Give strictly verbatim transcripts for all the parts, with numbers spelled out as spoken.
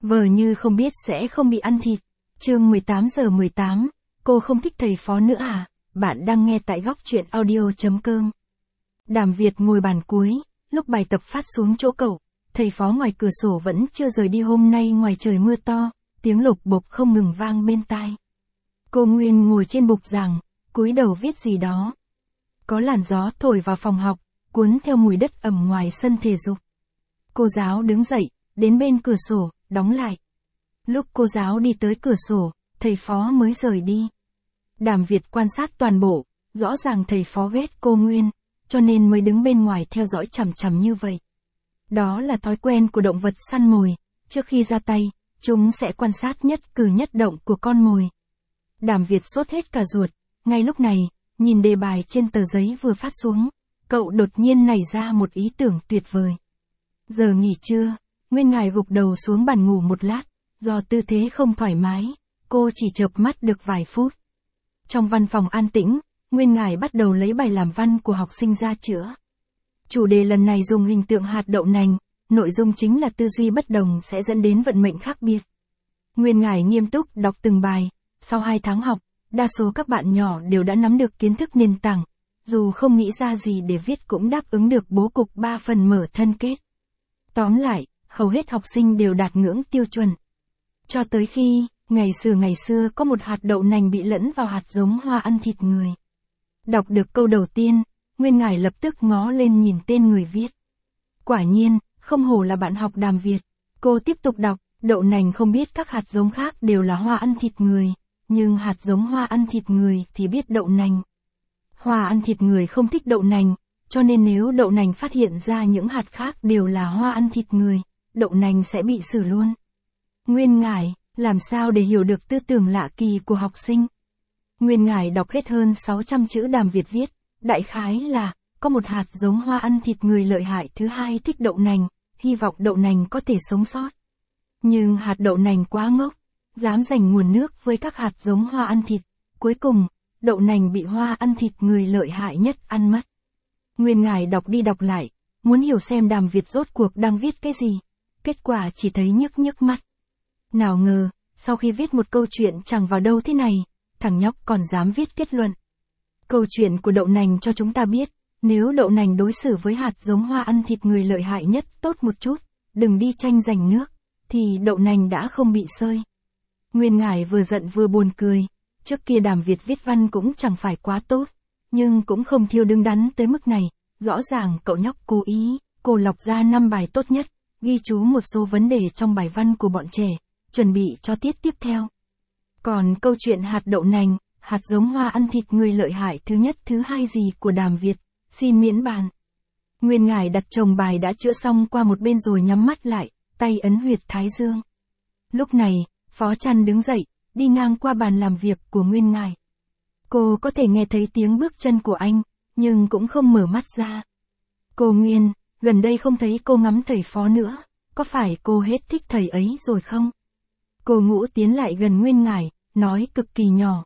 Vờ như không biết sẽ không bị ăn thịt. Chương mười tám giờ mười tám, cô không thích thầy phó nữa à? Bạn đang nghe tại góc truyện audio.com. Đàm Việt ngồi bàn cuối, lúc bài tập phát xuống chỗ cậu, thầy phó ngoài cửa sổ vẫn chưa rời đi. Hôm nay ngoài trời mưa to, tiếng lục bục không ngừng vang bên tai. Cô Nguyên ngồi trên bục giảng, cúi đầu viết gì đó. Có làn gió thổi vào phòng học, cuốn theo mùi đất ẩm ngoài sân thể dục. Cô giáo đứng dậy, đến bên cửa sổ, đóng lại. Lúc cô giáo đi tới cửa sổ, thầy phó mới rời đi. Đàm Việt quan sát toàn bộ, rõ ràng thầy phó ghét cô Nguyên, cho nên mới đứng bên ngoài theo dõi chằm chằm như vậy. Đó là thói quen của động vật săn mồi, trước khi ra tay, chúng sẽ quan sát nhất cử nhất động của con mồi. Đàm Việt sốt hết cả ruột, ngay lúc này, nhìn đề bài trên tờ giấy vừa phát xuống, cậu đột nhiên nảy ra một ý tưởng tuyệt vời. Giờ nghỉ trưa, Nguyên Ngải gục đầu xuống bàn ngủ một lát, do tư thế không thoải mái, cô chỉ chợp mắt được vài phút. Trong văn phòng an tĩnh, Nguyên Ngải bắt đầu lấy bài làm văn của học sinh ra chữa. Chủ đề lần này dùng hình tượng hạt đậu nành, nội dung chính là tư duy bất đồng sẽ dẫn đến vận mệnh khác biệt. Nguyên Ngải nghiêm túc đọc từng bài, sau hai tháng học, đa số các bạn nhỏ đều đã nắm được kiến thức nền tảng, dù không nghĩ ra gì để viết cũng đáp ứng được bố cục ba phần mở thân kết. Tóm lại, hầu hết học sinh đều đạt ngưỡng tiêu chuẩn. Cho tới khi, ngày xưa ngày xưa có một hạt đậu nành bị lẫn vào hạt giống hoa ăn thịt người. Đọc được câu đầu tiên, Nguyên Ngải lập tức ngó lên nhìn tên người viết. Quả nhiên, không hổ là bạn học Đàm Việt. Cô tiếp tục đọc, đậu nành không biết các hạt giống khác đều là hoa ăn thịt người, nhưng hạt giống hoa ăn thịt người thì biết đậu nành. Hoa ăn thịt người không thích đậu nành, cho nên nếu đậu nành phát hiện ra những hạt khác đều là hoa ăn thịt người, đậu nành sẽ bị xử luôn. Nguyên Ngải, làm sao để hiểu được tư tưởng lạ kỳ của học sinh? Nguyên Ngải đọc hết hơn sáu trăm chữ Đàm Việt viết, đại khái là, có một hạt giống hoa ăn thịt người lợi hại thứ hai thích đậu nành, hy vọng đậu nành có thể sống sót. Nhưng hạt đậu nành quá ngốc, dám giành nguồn nước với các hạt giống hoa ăn thịt, cuối cùng, đậu nành bị hoa ăn thịt người lợi hại nhất ăn mất. Nguyên Ngải đọc đi đọc lại, muốn hiểu xem Đàm Việt rốt cuộc đang viết cái gì, kết quả chỉ thấy nhức nhức mắt. Nào ngờ, sau khi viết một câu chuyện chẳng vào đâu thế này, thằng nhóc còn dám viết kết luận. Câu chuyện của đậu nành cho chúng ta biết, nếu đậu nành đối xử với hạt giống hoa ăn thịt người lợi hại nhất tốt một chút, đừng đi tranh giành nước, thì đậu nành đã không bị sơi. Nguyên Ngải vừa giận vừa buồn cười, trước kia Đàm Việt viết văn cũng chẳng phải quá tốt, nhưng cũng không thiêu đứng đắn tới mức này, rõ ràng cậu nhóc cố ý, cô lọc ra năm bài tốt nhất, ghi chú một số vấn đề trong bài văn của bọn trẻ, chuẩn bị cho tiết tiếp theo. Còn câu chuyện hạt đậu nành, hạt giống hoa ăn thịt người lợi hại thứ nhất thứ hai gì của Đàm Việt, xin miễn bàn. Nguyên Ngải đặt chồng bài đã chữa xong qua một bên rồi nhắm mắt lại, tay ấn huyệt thái dương. Lúc này, Phó Trăn đứng dậy, đi ngang qua bàn làm việc của Nguyên Ngải. Cô có thể nghe thấy tiếng bước chân của anh, nhưng cũng không mở mắt ra. Cô Nguyên, gần đây không thấy cô ngắm thầy phó nữa, có phải cô hết thích thầy ấy rồi không? Cô Ngũ tiến lại gần Nguyên Ngải, nói cực kỳ nhỏ.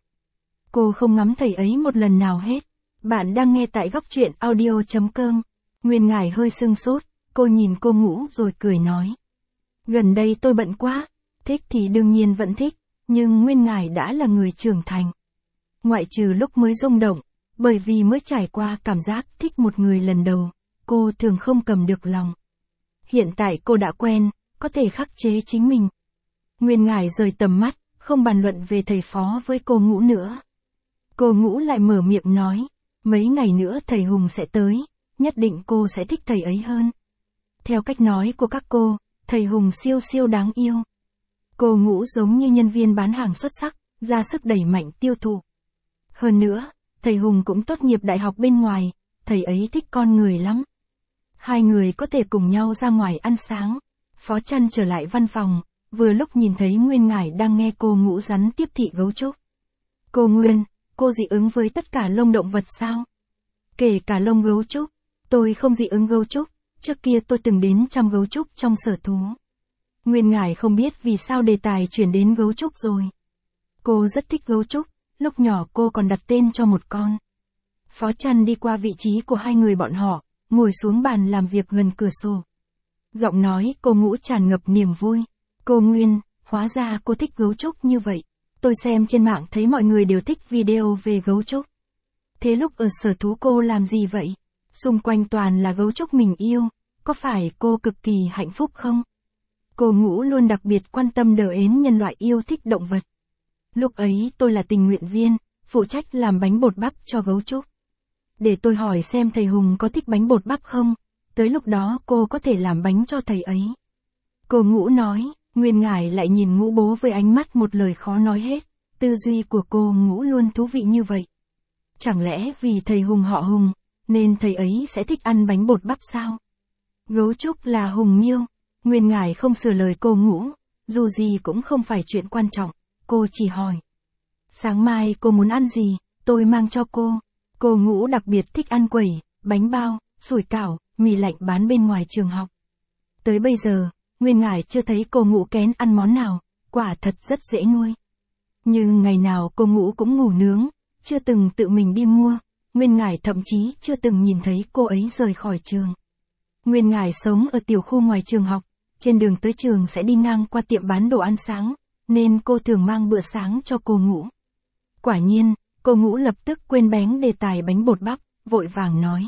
Cô không ngắm thầy ấy một lần nào hết. Bạn đang nghe tại góc truyện audio.com. Nguyên Ngải hơi sưng sốt, cô nhìn cô Ngũ rồi cười nói. Gần đây tôi bận quá, thích thì đương nhiên vẫn thích, nhưng Nguyên Ngải đã là người trưởng thành. Ngoại trừ lúc mới rung động, bởi vì mới trải qua cảm giác thích một người lần đầu, cô thường không cầm được lòng. Hiện tại cô đã quen, có thể khắc chế chính mình. Nguyên Ngải rời tầm mắt, không bàn luận về thầy phó với cô Ngũ nữa. Cô Ngũ lại mở miệng nói, mấy ngày nữa thầy Hùng sẽ tới, nhất định cô sẽ thích thầy ấy hơn. Theo cách nói của các cô, thầy Hùng siêu siêu đáng yêu. Cô Ngũ giống như nhân viên bán hàng xuất sắc, ra sức đẩy mạnh tiêu thụ. Hơn nữa, thầy Hùng cũng tốt nghiệp đại học bên ngoài, thầy ấy thích con người lắm. Hai người có thể cùng nhau ra ngoài ăn sáng. Phó Trăn trở lại văn phòng, vừa lúc nhìn thấy Nguyên Ngải đang nghe cô Ngũ rắn tiếp thị gấu trúc. Cô Nguyên, cô dị ứng với tất cả lông động vật sao? Kể cả lông gấu trúc. Tôi không dị ứng gấu trúc, trước kia tôi từng đến chăm gấu trúc trong sở thú. Nguyên Ngải không biết vì sao đề tài chuyển đến gấu trúc rồi. Cô rất thích gấu trúc, lúc nhỏ cô còn đặt tên cho một con. Phó Trăn đi qua vị trí của hai người bọn họ, ngồi xuống bàn làm việc gần cửa sổ. Giọng nói cô Ngũ tràn ngập niềm vui. Cô Cô Nguyên, hóa ra cô thích gấu trúc như vậy. Tôi xem trên mạng thấy mọi người đều thích video về gấu trúc. Thế lúc ở sở thú cô làm gì vậy? Xung quanh toàn là gấu trúc mình yêu, có phải cô cực kỳ hạnh phúc không? Cô Ngũ luôn đặc biệt quan tâm đờ ến nhân loại yêu thích động vật. Lúc ấy tôi là tình nguyện viên, phụ trách làm bánh bột bắp cho gấu trúc. Để tôi hỏi xem thầy Hùng có thích bánh bột bắp không? Tới lúc đó cô có thể làm bánh cho thầy ấy. Cô Ngũ nói, Nguyên Ngải lại nhìn Ngũ bố với ánh mắt một lời khó nói hết. Tư duy của cô Ngũ luôn thú vị như vậy. Chẳng lẽ vì thầy Hùng họ Hùng, nên thầy ấy sẽ thích ăn bánh bột bắp sao? Gấu trúc là Hùng Miêu. Nguyên Ngải không sửa lời cô Ngũ, dù gì cũng không phải chuyện quan trọng, cô chỉ hỏi. Sáng mai cô muốn ăn gì, tôi mang cho cô. Cô Ngũ đặc biệt thích ăn quẩy, bánh bao, sủi cảo, mì lạnh bán bên ngoài trường học. Tới bây giờ, Nguyên Ngải chưa thấy cô Ngũ kén ăn món nào, quả thật rất dễ nuôi. Nhưng ngày nào cô Ngũ cũng ngủ nướng, chưa từng tự mình đi mua, Nguyên Ngải thậm chí chưa từng nhìn thấy cô ấy rời khỏi trường. Nguyên Ngải sống ở tiểu khu ngoài trường học, trên đường tới trường sẽ đi ngang qua tiệm bán đồ ăn sáng, nên cô thường mang bữa sáng cho cô Ngũ. Quả nhiên, cô Ngũ lập tức quên bén đề tài bánh bột bắp, vội vàng nói.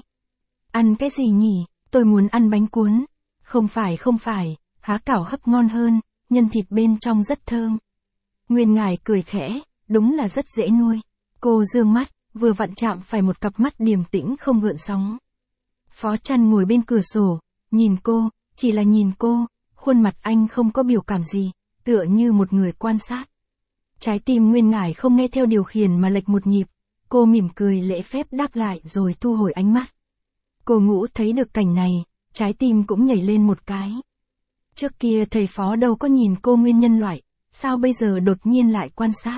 Ăn cái gì nhỉ, tôi muốn ăn bánh cuốn. Không phải không phải, há cảo hấp ngon hơn, nhân thịt bên trong rất thơm. Nguyên Ngải cười khẽ, đúng là rất dễ nuôi. Cô dương mắt, vừa vặn chạm phải một cặp mắt điềm tĩnh không gợn sóng. Phó Trăn ngồi bên cửa sổ, nhìn cô, chỉ là nhìn cô, khuôn mặt anh không có biểu cảm gì, tựa như một người quan sát. Trái tim Nguyên Ngải không nghe theo điều khiển mà lệch một nhịp, cô mỉm cười lễ phép đáp lại rồi thu hồi ánh mắt. Cô Ngũ thấy được cảnh này, trái tim cũng nhảy lên một cái. Trước kia thầy Phó đâu có nhìn cô nguyên nhân loại, sao bây giờ đột nhiên lại quan sát?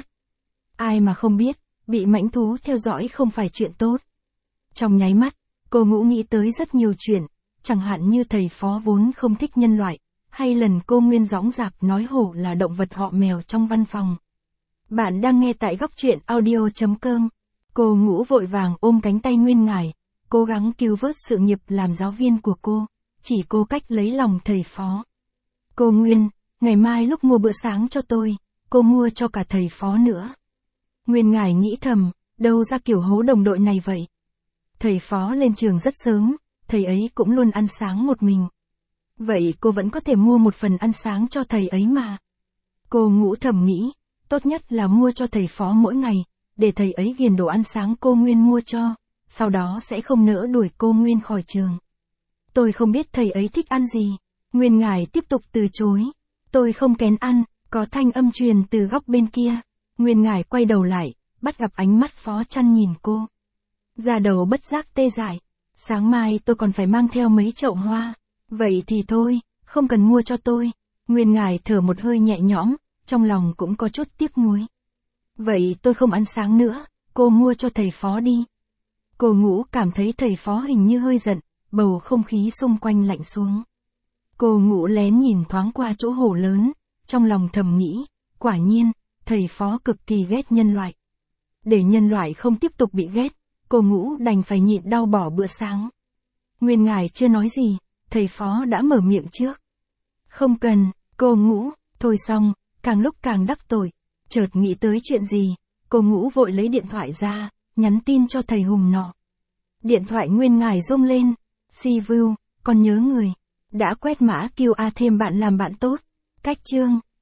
Ai mà không biết, bị mãnh thú theo dõi không phải chuyện tốt. Trong nháy mắt, cô Ngũ nghĩ tới rất nhiều chuyện, chẳng hạn như thầy Phó vốn không thích nhân loại, hay lần cô Nguyên dõng dạc nói hổ là động vật họ mèo trong văn phòng. Bạn đang nghe tại góc truyện audio chấm com. Cô Ngũ vội vàng ôm cánh tay Nguyên Ngải, cố gắng cứu vớt sự nghiệp làm giáo viên của cô, chỉ cô cách lấy lòng thầy Phó. Cô Nguyên, ngày mai lúc mua bữa sáng cho tôi, cô mua cho cả thầy Phó nữa. Nguyên Ngải nghĩ thầm, đâu ra kiểu hố đồng đội này vậy. Thầy Phó lên trường rất sớm, thầy ấy cũng luôn ăn sáng một mình. Vậy cô vẫn có thể mua một phần ăn sáng cho thầy ấy mà. Cô Ngũ thầm nghĩ, tốt nhất là mua cho thầy Phó mỗi ngày, để thầy ấy ghiền đồ ăn sáng cô Nguyên mua cho, sau đó sẽ không nỡ đuổi cô Nguyên khỏi trường. Tôi không biết thầy ấy thích ăn gì. Nguyên Ngải tiếp tục từ chối. Tôi không kén ăn, có thanh âm truyền từ góc bên kia. Nguyên Ngải quay đầu lại, bắt gặp ánh mắt Phó Trăn nhìn cô. Da đầu bất giác tê dại. Sáng mai tôi còn phải mang theo mấy chậu hoa. Vậy thì thôi, không cần mua cho tôi. Nguyên Ngải thở một hơi nhẹ nhõm, trong lòng cũng có chút tiếc nuối. Vậy tôi không ăn sáng nữa, cô mua cho thầy Phó đi. Cô Ngũ cảm thấy thầy Phó hình như hơi giận, bầu không khí xung quanh lạnh xuống. Cô Ngũ lén nhìn thoáng qua chỗ hồ lớn, trong lòng thầm nghĩ, quả nhiên, thầy Phó cực kỳ ghét nhân loại. Để nhân loại không tiếp tục bị ghét, cô Ngũ đành phải nhịn đau bỏ bữa sáng. Nguyên Ngải chưa nói gì, thầy Phó đã mở miệng trước. Không cần, cô Ngũ, thôi xong, càng lúc càng đắc tội. Chợt nghĩ tới chuyện gì, cô Ngũ vội lấy điện thoại ra, nhắn tin cho thầy Hùng nọ. Điện thoại Nguyên Ngải rung lên, si vu, con nhớ người. Đã quét mã quy rờ thêm bạn làm bạn tốt. Cách chương.